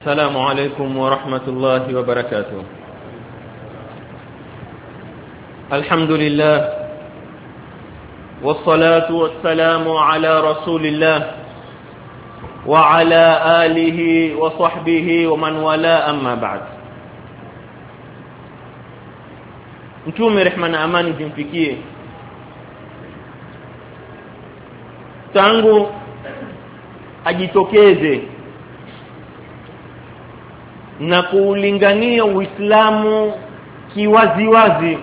السلام عليكم ورحمة الله وبركاته. الحمد لله والصلاة والسلام على رسول الله وعلى آله وصحبه ومن والاه أما بعد. Mtume rehma na amani zimfikie tangu ajitokeze na kuulingania Uislamu kiwaziwazi,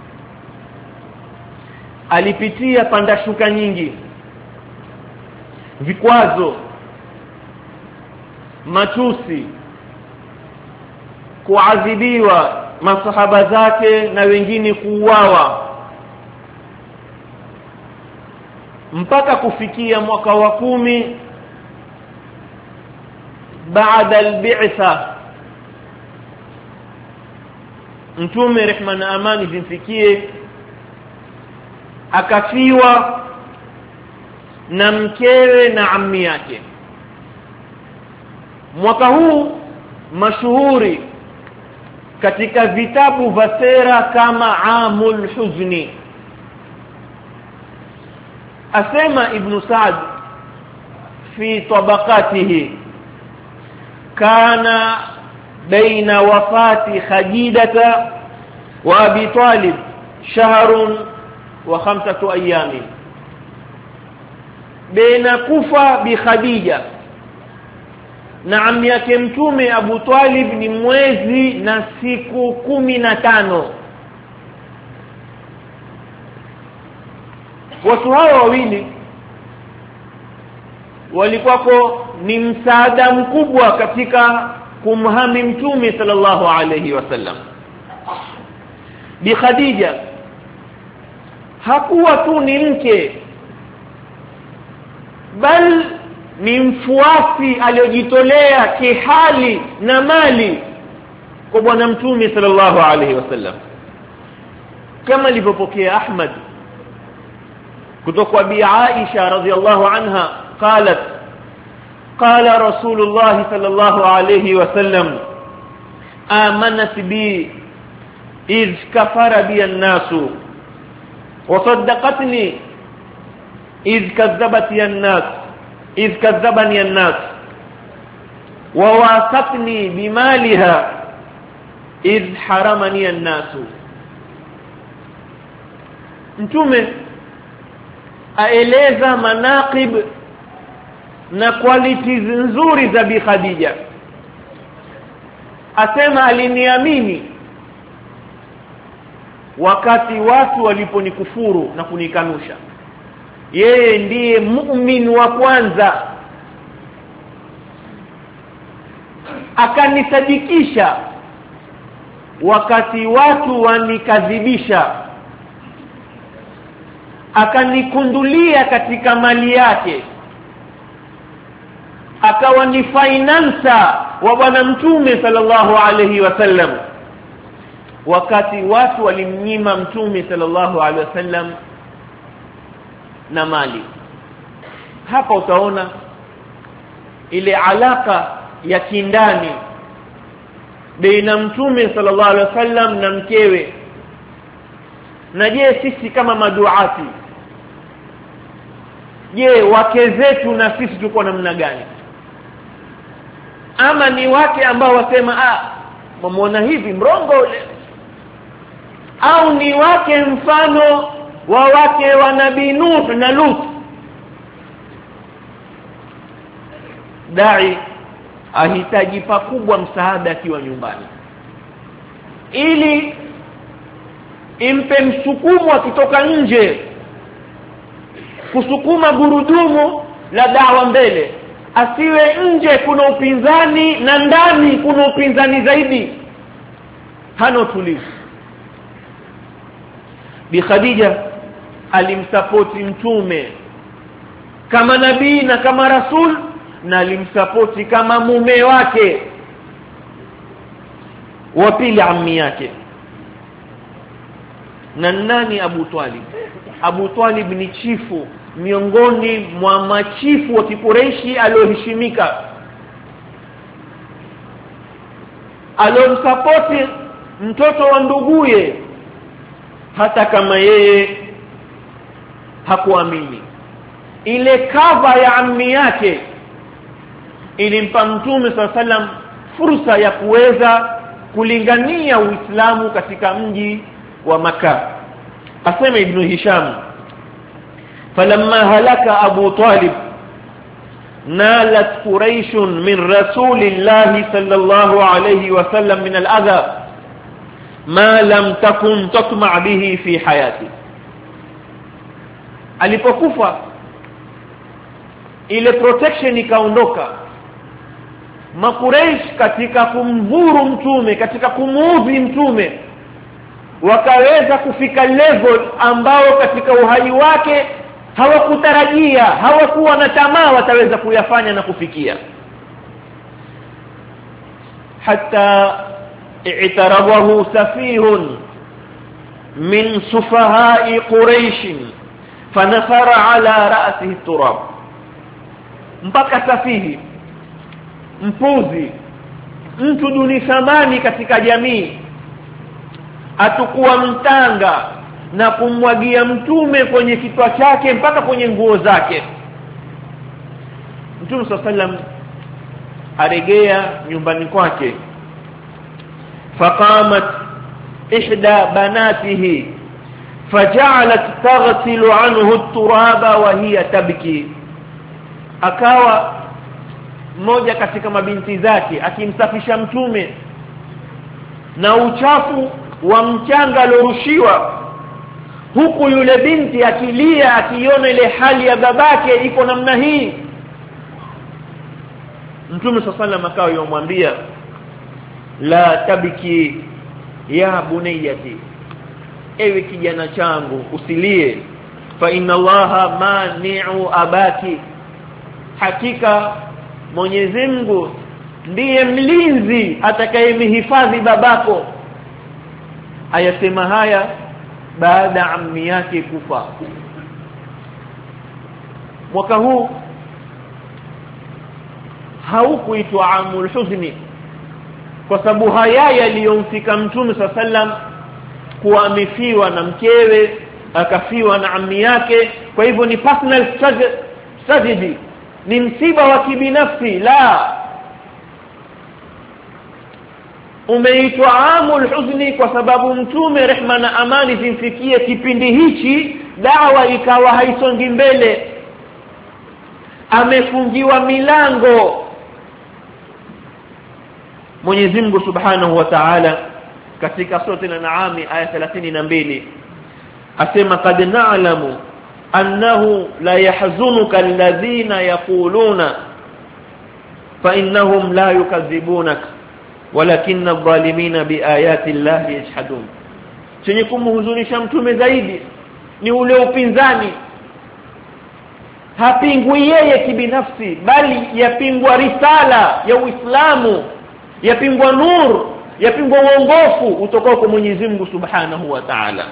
alipitia pandashuka nyingi, vikwazo, matusi, kuadhibiwa masahaba zake na wengine kuuawa, mpaka kufikia mwaka wa 10 baada al-bi'tha. Mtume rehma na amani zimfikie akafiwa na mkewe na ammi yake. Mwaka huu mashuhuri katika vitabu vya sera kama Amul Huzni. Asema Ibn Sa'd fi tabaqatihi, kana بين وفاة خديجة وأبي طالب شهر و5 أيام. بين كفى بخديجة na ammi yake mtume Abu Talib ni mwezi na siku 15. Watu hao wawili walikuwa ni msaada mkubwa katika kumhami mtume sallallahu alayhi wasallam. Bi Khadija hakuwa tu ni mke, bal ni mfuasi aliyojitolea kihali na mali kwa bwana mtume sallallahu alayhi wasallam, kama alivyopokea Ahmad kutoka kwa Bi Aisha radhiyallahu anha qalat قال رسول الله صلى الله عليه وسلم آمنت بي إذ كفر بي الناس وصدقتني إذ كذبني الناس وواثقني بمالها إذ حرمني الناس. Mtume aeleza manaqib na qualities nzuri za Bi Khadija. Asema aliniamini wakati watu waliponikufuru na kunikanusha. Yeye ndiye mu'min wa kwanza. Akanisadikisha wakati watu wanikadhibisha. Akanikundulia katika mali yake, akawa ni financer wa bwana mtume sallallahu alayhi wasallam wakati watu walimnyima mtume sallallahu alayhi wasallam na mali. Hapa utaona ile alaka ya kindani baina mtume sallallahu alayhi wasallam na mkewe. Na je, sisi kama maduati, je, wake zetu na sisi tuko namna gani? Ama ni wake ambao wasema muona hivi mrongo ule, au ni wake mfano wa wake wa Nabii Nuh na Lut? Dai ahitaji pakubwa msaada akiwa nyumbani, ili impe msukumo akitoka nje kusukuma gurudumu la dawa mbele. Asiwe nje kuna upinzani na ndani kuna upinzani zaidi, hana utulivu. Bi Khadija alimsapoti mtume kama nabii na kama rasul, na alimsapoti kama mume wake wa pili, ammi yake. Na nani? Abu Talib. Abu Talib ni chifu miongoni mwa machifu wa Kikureishi alioheshimika. alomsupport mtoto wa nduguye hata kama yeye hakuamini. Ile kava ya ammi yake ilimpa Mtume sallam fursa ya kuweza kulingania Uislamu katika mji wa Makkah. Asema Ibn Hisham, falamma halaka Abu Talib nalat Quraish min Rasulillahi sallallahu alayhi wasallam min al-adha ma lam takun tatma' bihi fi hayati. Alipokufa ile protection ikaondoka. Makuraish katika kumdhuru Mtume, katika kumuudhi Mtume, wakaweza kufika level ambao katika uhai wake hawakutarajia, hawakuwa na tamaa wataweza kuyafanya na kufikia. Hatta i'tarabahu safihun min sufaha'i Quraish fanasara ala ra'sihi turab. Mpaka safihi, mpuzi, mtu duni thamani katika jamii atakuwa mtanga na kumwagia Mtume kwenye kichwa chake mpaka kwenye nguo zake. Mtume sallam aregea nyumbani kwake. Faqamat ihda banatihi faja'alat taghsilu anhu at-turaba wa hiya tabki. Akawa mmoja katika mabinti zake akimsafisha Mtume na uchafu wa mchanga alorushiwa, huku yule binti akilia akiona ile hali ya babake iko namna hii. Mtume sallallahu akawa yomwambia, la tabiki ya bunayati, ewe kijana changu usilie, fa inna Allaha mani'u abaki, hakika Mwenyezi Mungu ndiye mlinzi atakayemhifadhi babako. Ayasema haya baada ammi yake kufa. Mwaka huu haukuitwa amul huzni kwa sababu haya yaliyomfika Mtume sallam kuwa amefiwa na mkewe, akafiwa na ammi yake. Kwa hivyo ni personal tragedy, ni msiba wa kibinafsi. La, umeitwa amul huzni kwa sababu Mtume rehma na amani zimfikie kipindi hichi dawa ikawa haisongi mbele, amefungiwa milango. Mwenyezi Mungu Subhanahu wa Ta'ala katika sura Al-An'am aya 32 asema, qad na'lamu annahu la yahzunuka alladhina yaquluna fa innahum la yukadhibunaka walakinna adh-dhalimina biayati Allahi yajhadun. Chenye kumhuzunisha Mtume zaidi ni ule upinzani. Hapingwi yeye kibinafsi, bali yapingwa risala ya Uislamu, yapingwa nur, yapingwa uongofu utokao kwa Mwenyezi Mungu Subhanahu wa Ta'ala.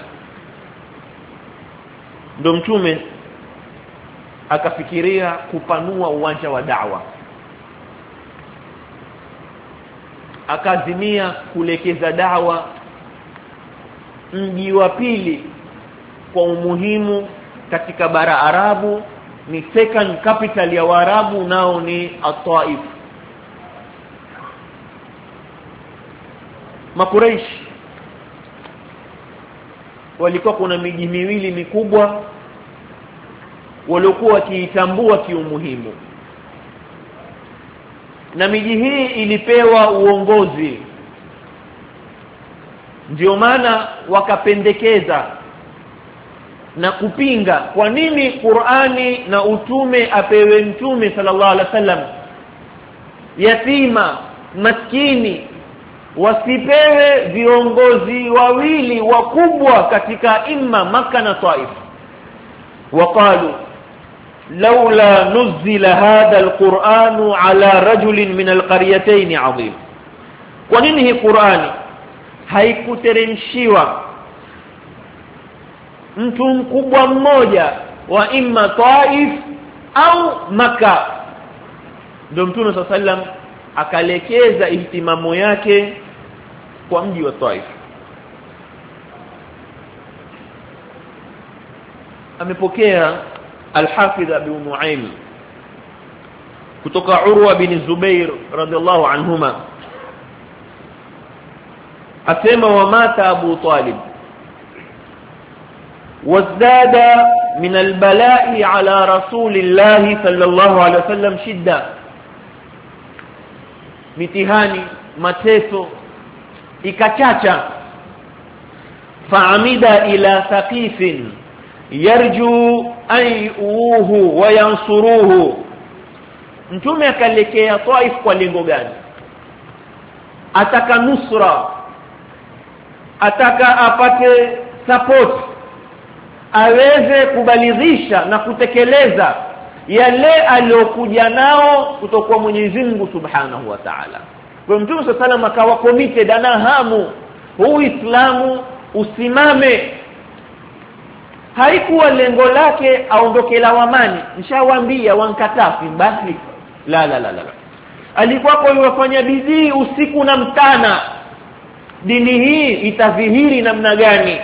Ndio Mtume akafikiria kupanua uwanja wa da'wa, akazimia kulekeza da'wa mji wa pili kwa umuhimu katika bara Arabu, ni second capital ya Waarabu, nao ni At-Taif. Makuraish walikuwa kuna miji miwili mikubwa waliokuwa wakiitambua kiumuhimu, na miji hii ilipewa uongozi. Ndio maana wakapendekeza na kupinga kwa nini Qur'ani na utume apewe Mtume sallallahu alaihi wasallam, yatima maskini wasipewe viongozi wawili wakubwa katika imma Makkah na Taif. Waqalu laula nuzila hadha alquran ala rajulin min alqaryatayn adhim, kwa nini hii Qur'ani haikuteremshiwa mtu mkubwa mmoja wa imma Taif au Makkah? Ndio Mtume sallam akalekeza ihtimamu yake kwa mji wa Taif. Amepokea Al-Hafidh Abu Nu'aym kutoka Urwa bin Zubair radhiallahu anhuma asema wa mata Abu Talib wazdada min al-bala'i ala rasulillahi sallallahu alayhi wasallam shidda, mitihani mateso ikachacha. Fa'amida ila Thaqifin yarju ayuhu wa yansuruhu, mtume akalekea Taif kwa lengo gani? Ataka nusra, ataka apate support, aweze kubalilisha na kutekeleza yale aliyokuja nao kutoka kwa Mwenyezi Mungu Subhanahu wa Ta'ala. Kwa mtume sallallahu alayhi wasallam akawa committed, ana hamu huu Uislamu usimame. Haikuwa lengo lake aondoke lawamani, nishawaambia wankatafi basi, la. Alikuwa kwa yafanya bidii usiku na mchana, dini hii itadhihiri namna gani.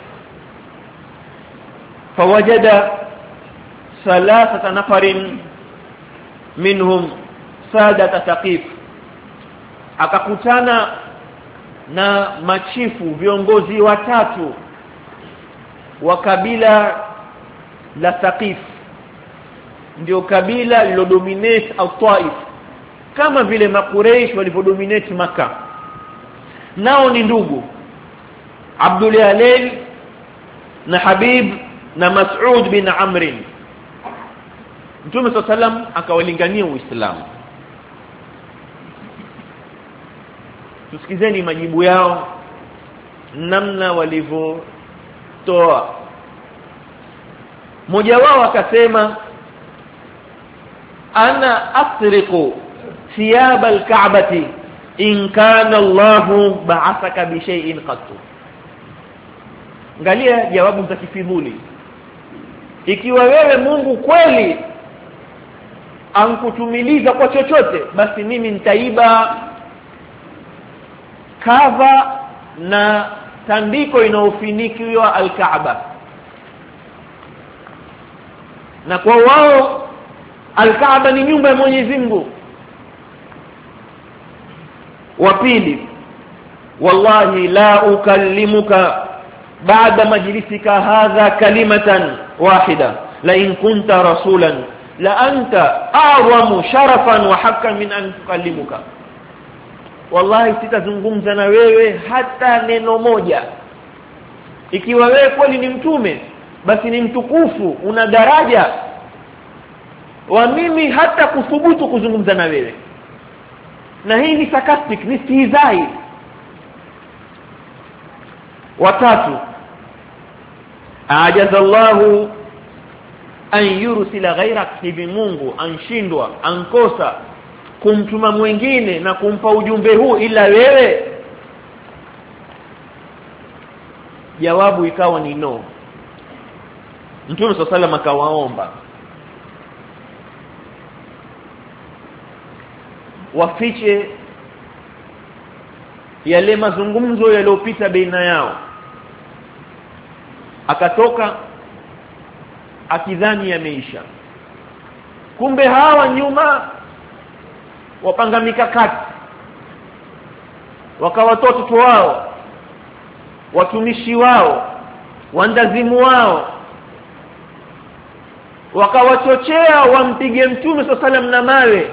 Fawajada thalathata nafarin minhum sadat Thaqif, akakutana na machifu viongozi watatu wa kabila la Thaqif, ndio kabila lilodominate al-Taif kama vile Makuraish walivyodominate Makkah. Nao ni ndugu Abdul Yalil na Habib na Mas'ud bin Amr. Mtume sallam akawalingania Uislamu. Tusikizeni majibu yao, namna walivyotoa. Mmoja wao akasema, ana asriqu thiyab al-Ka'bati in kana Allahu ba'athaka bi shay'in qattu. Angalia jawabu mtakifidhuli. Ikiwa wewe Mungu kweli ankutumiliza kwa chochote, basi mimi nitaiba kava na tandiko inaofinikiwa al-Kaaba. Na kwa wao al-Kaaba ni nyumba ya Mwenyezi Mungu. Wa pili, wallahi la ukallimuka ba'da majlisika hadha kalimatan wahida la in kunta rasulan la anta a'zamu sharafan wa haqqan min an tukallimuka. Wallahi sitazungumza na wewe hata neno moja. Ikiwa wewe kweli ni mtume, basi ni mtukufu, una daraja wa mimi hata kuthubutu kuzungumza na wewe. Na hii ni sarcastic, ni stihizai. Watatu, ajazallahu an yursila ghayrak, hivi Mungu anshindwa, ankosa kumtuma mwingine na kumpa ujumbe huu ila wewe? Jawabu ikawa ni no. Mtume sallallahu alayhi wasallam akawaomba wafiche yale mazungumzo yaliyopita baina yao. Akatoka akidhani yameisha, kumbe hawa nyuma wapanga mikakati, wakawatoa watoto wao, watumishi wao, wandazimu wao, wakawachochea wampige Mtume sallallahu alayhi wasallam na mawe.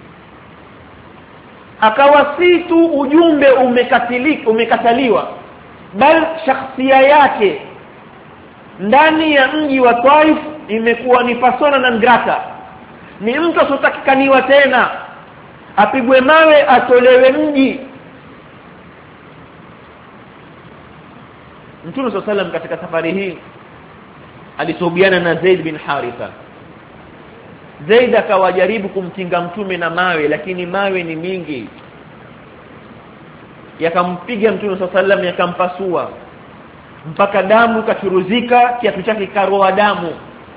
Akawa si tu ujumbe umekataliwa, bal shakhsia yake ndani ya mji wa Taif imekuwa ni persona non grata, ni mtu asotakikaniwa tena, apigwe mawe, atolewe mji. Mtume sallallahu alayhi wasallam katika safari hii alisuhubiana na Zaid bin Haritha. Zaid akawajaribu kumkinga Mtume na mawe, lakini mawe ni mingi, yakampiga Mtume sallallahu alayhi wasallam, yakampasua mpaka damu kachuruzika, kiatu chake karoa damu.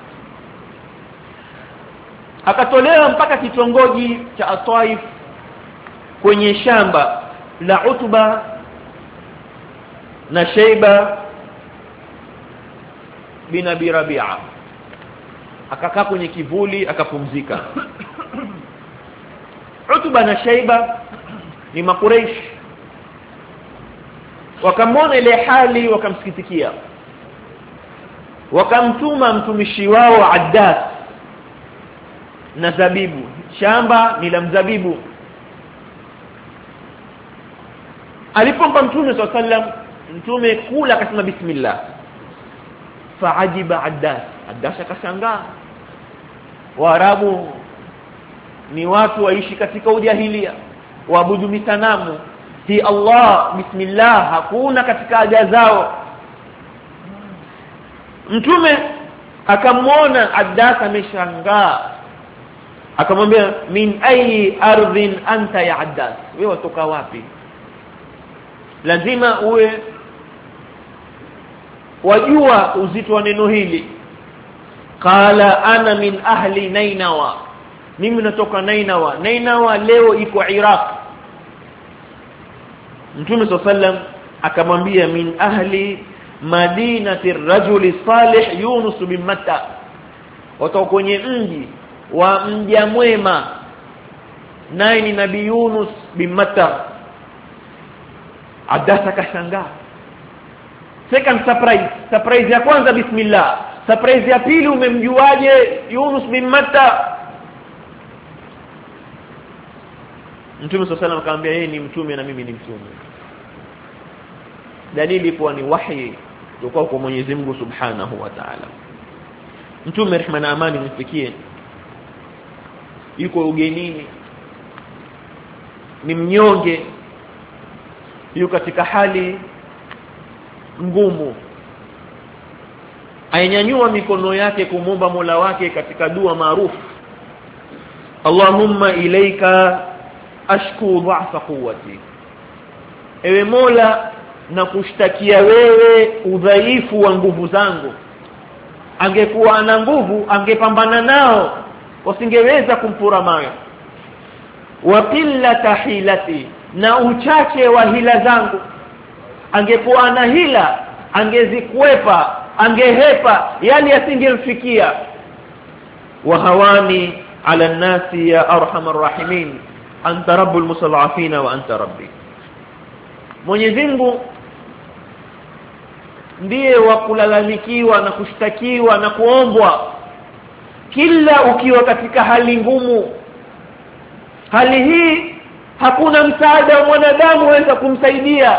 Akatolewa mpaka kitongoji cha Taif kwenye shamba la Utba na Shayba bin Abi Rabi'a. Akakaa kwenye kivuli akapumzika. Utba na Shayba ni Makuraish, wakamwona ile hali wakamsikitikia, wakamtuma mtumishi wao Addas na zabibu. Shamba ni la mzabibu. Alipompa Mtume SAW, Mtume kula akasema bismillah. Faajiba Addas akashangaa. Waarabu ni watu waishi katika ujahilia, waabudu misanamu. Hi Allah bismillah hakuna katika aja zao. Mtume akamwona Addas ameshangaa, akamwambia min ayi ardhin anta ya Addas, wewe watoka wapi? Lazima uwe wajua uzito wa neno hili. Qala ana min ahli Nainawa, mimi natoka Nainawa. Nainawa leo iko Iraq. Mtume sallam akamwambia min ahli madinati rajuli salih Yunus bin Matta, watoka kwenye mji wa mja mwema, naye ni nabii Yunus bin Matta. Addas akashangaa. Second surprise ya kwanza bismillah, surprise ya pili umemjuaje Yunus bin Matta? Mtume sallallahu alayhi akamwambia yeye ni mtume na mimi ni mtume. Dalili kwa ni wahi kutoka kwa Mwenyezi Mungu Subhanahu wa Ta'ala. Mtume rehma na amani mfikie, yuko ugenini, ni mnyonge, yuko katika hali ngumu. Ainyanyua mikono yake kumomba Mola wake katika dua maarufu, Allahumma ilaika ashku dha'fa quwwati, ewe Mola na kushtakia wewe udhaifu wa nguvu zangu. Angekuwa ana nguvu angepambana nao, wasingeweza kumpura mayo. Wa qillata hilati, na uchache wa hila zangu. Angekuwa ana hila angezikwepa, angehepa, yani asingemfikia. Wa hawani ala nasi ya arhamar rahimin, anta rabbul mustad'afina wa anta rabbi. Mwenyezi Mungu ndiye wa kulalamikiwa na kushtakiwa na kuombwa kila ukiwa katika hali ngumu. Hali hii hakuna msaada wa mwanadamu waweza kumsaidia.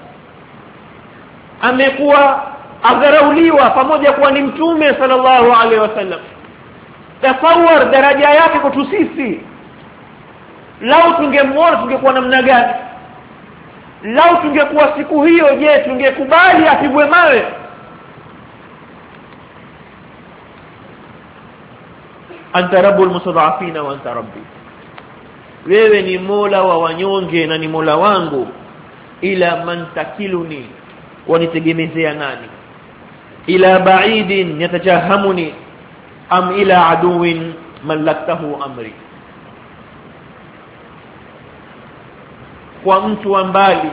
Amekuwa adharauliwa pamoja kuwa ni mtume sallallahu alaihi wasallam. Tasawwar daraja yake kwetu sisi, lau tungemwona tungekuwa namna gani? Lau tungekuwa siku hiyo, je, tungekubali apigwe mawe? Anta rabbul mustad'afina wa anta rabbi, wewe ni Mola wa wanyonge na ni Mola wangu. Ila man takiluni, wanitegemezea nani? Ila ba'idin yatajahamuni am ila aduwin malaktahu amri, kwa mtu wa mbali,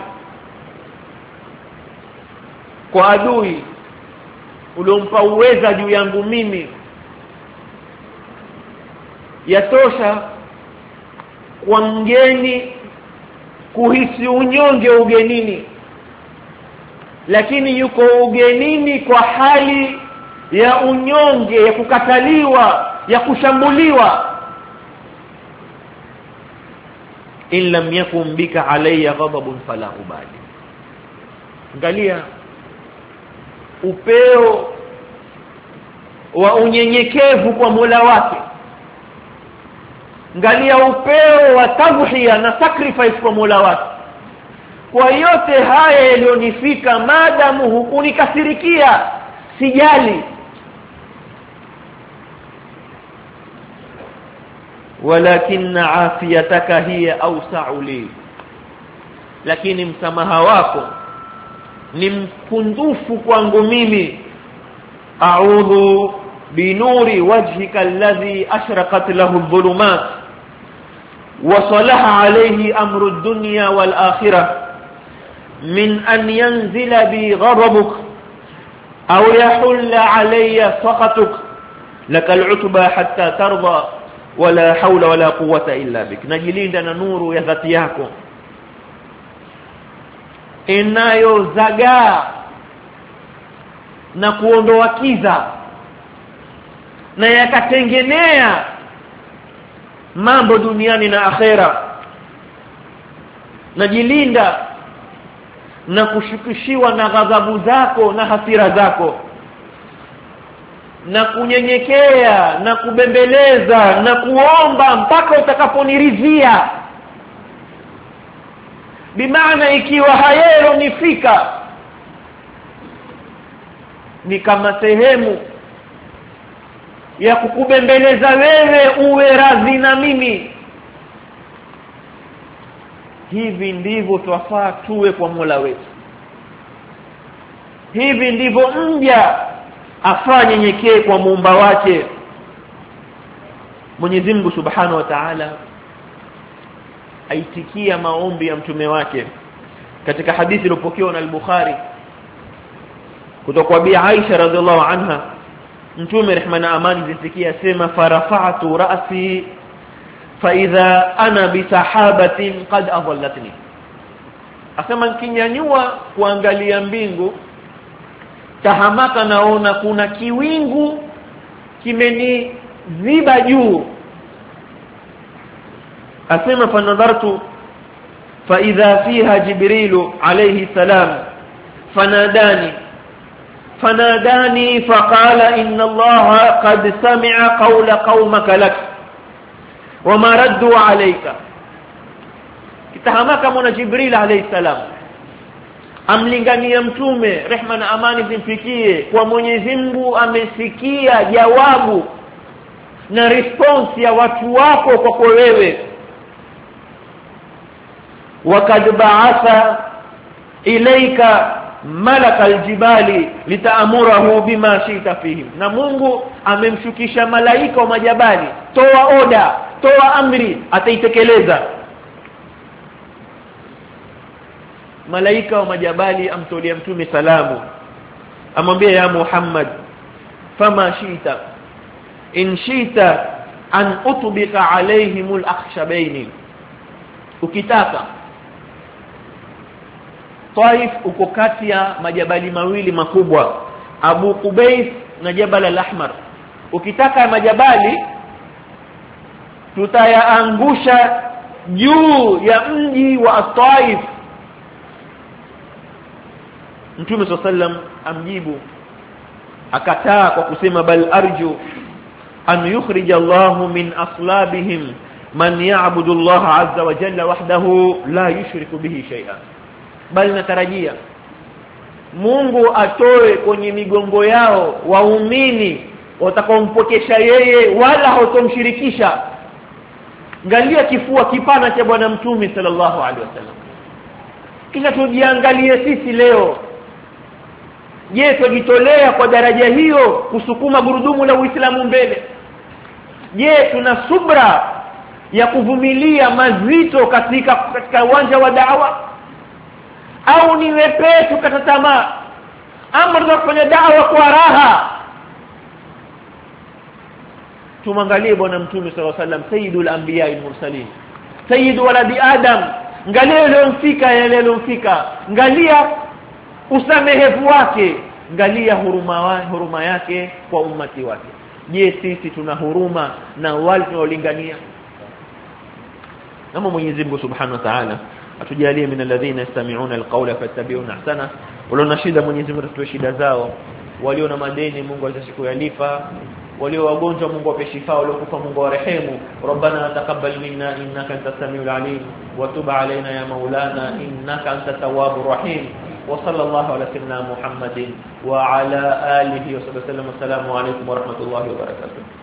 kwa adui uliompa uweza juu yangu mimi. Yatosha kwa mgeni kuhisi unyonge ugenini, lakini yuko ugenini kwa hali ya unyonge, ya kukataliwa, ya kushambuliwa. In lam yakun bika alayya ghadabun fala ubali. Angalia upeo wa unyenyekevu kwa Mola wake. Angalia upeo wa tadhhiya na sacrifice kwa Mola wake. Kwa yote haya yalionifika, maadamu hukunikasirikia, sijali. Walakin afiyataka hiya awsa'u li, lakini msamaha wako ni mkundufu kwangu mimi. A'udhu binuri wajhika alladhi ashraqat lahu adh-dhulumat wa salaha alayhi amru ad-dunya wal akhirah min an yanzila bi ghadabuk au yahulla alayya sakhatuk lakal utba hatta tarda wala hawla wala quwwata illa bik. Najilinda na nuru ya dhati yako inayozagaa na kuondoa kiza na yakatengenea mambo duniani na akhera. Najilinda na kushukishiwa na ghadhabu zako na hasira zako, na kunyenyekea na kubembeleza na kuomba mpaka utakaponiridhia. Bimaana ikiwa hayero nifika ni kama sehemu ya kukubembeleza wewe uwe radhi na mimi. Hivi ndivyo twafaa tuwe kwa Mola wetu. Hivi ndivyo mja afanye nyenyekee kwa muumba wake. Mwenyezi Mungu Subhanahu wa Ta'ala aitikia maombi ya mtume wake. Katika hadithi iliyopokewa na al-Bukhari kutoka kwa Bi Aisha radhiallahu anha, mtume rehma na amani zisikia sema farafa'tu ra'si fa idha ana bi sahabatin qad adallatni. Asema nikinyanyua kuangalia mbingu, tahamaka naona kuna kiwingu kimeniziba juu. Asema fanadhartu fa idha fiha Jibrilu alayhi salam fanadani faqala inna Allaha qad sami'a qawla qaumaka lak wama raddu alayka. Kitahamaka mwana Jibril alayhi salam amlingania mtume rehma na amani zimfikie kwa Mwenyezi Mungu amesikia jawabu na response ya watu wako kwako wewe. Wakad ba'atha ilayka malaka aljibali litaamurahu bima shita fihim. Na Mungu amemshukisha malaika wa majabali, toa oda, toa amri, ataitekeleza. Malaika wa majabali amtolea mtume salamu, amwambia ya Muhammad fama shita in shita an utbika alaihimul akhshabaini. Ukitaka Taif uko kati ya majabali mawili makubwa, Abu Qubais na Jabal al-Ahmar. Ukitaka majabali tutayaangusha juu ya mji wa Taif. Mtume sallam amjibu akataa kwa kusema bal arju an yukhrij Allahu min aslabihim man ya'budu Allah azza wa jalla wahdahu la yushriku bihi shay'an. Bali natarajia Mungu atoe kwenye migongo yao waumini watakaompokesha yeye wala hawatomshirikisha. Angalia kifua kipana cha bwana mtume sallallahu alaihi wasallam. Kisha tujiangalie sisi leo. Je, tujitolea kwa daraja hiyo kusukuma gurudumu la Uislamu mbele? Je, tuna subra ya kuvumilia mazito katika uwanja wa da'wa, au ni wepesi kukata tamaa? Ama tunafanya da'wa kwa raha? Tumangalie bwana mtume sallallahu alaihi wasallam, sayyidul anbiya wal mursalin, sayyidu waladi adam. Angalia aliyomfika yale aliyomfika, angalia usamehevu wake, angalia huruma yake kwa ummati wake. Je, sisi tuna huruma na wale tunaolingania? Naomba Mwenyezi Mungu Subhanahu wa Ta'ala atujalie min alladhina yastami'una alqawla fattabi'una ahsana. Walio na shida Mwenyezi Mungu atutoe shida zao, walio na madeni Mungu azidi kuyalipa, walio wagonjwa Mungu awape shifa, walio kufa Mungu arehemu. Rabbana taqabbal minna innaka antas samiul alim wa tub alaina ya maulana innaka antat tawwabur rahim. Wa sallallahu ala sayyidina Muhammadin wa ala alihi wa sahbihi wa sallam. Assalamu alaykum wa rahmatullahi wa barakatuh.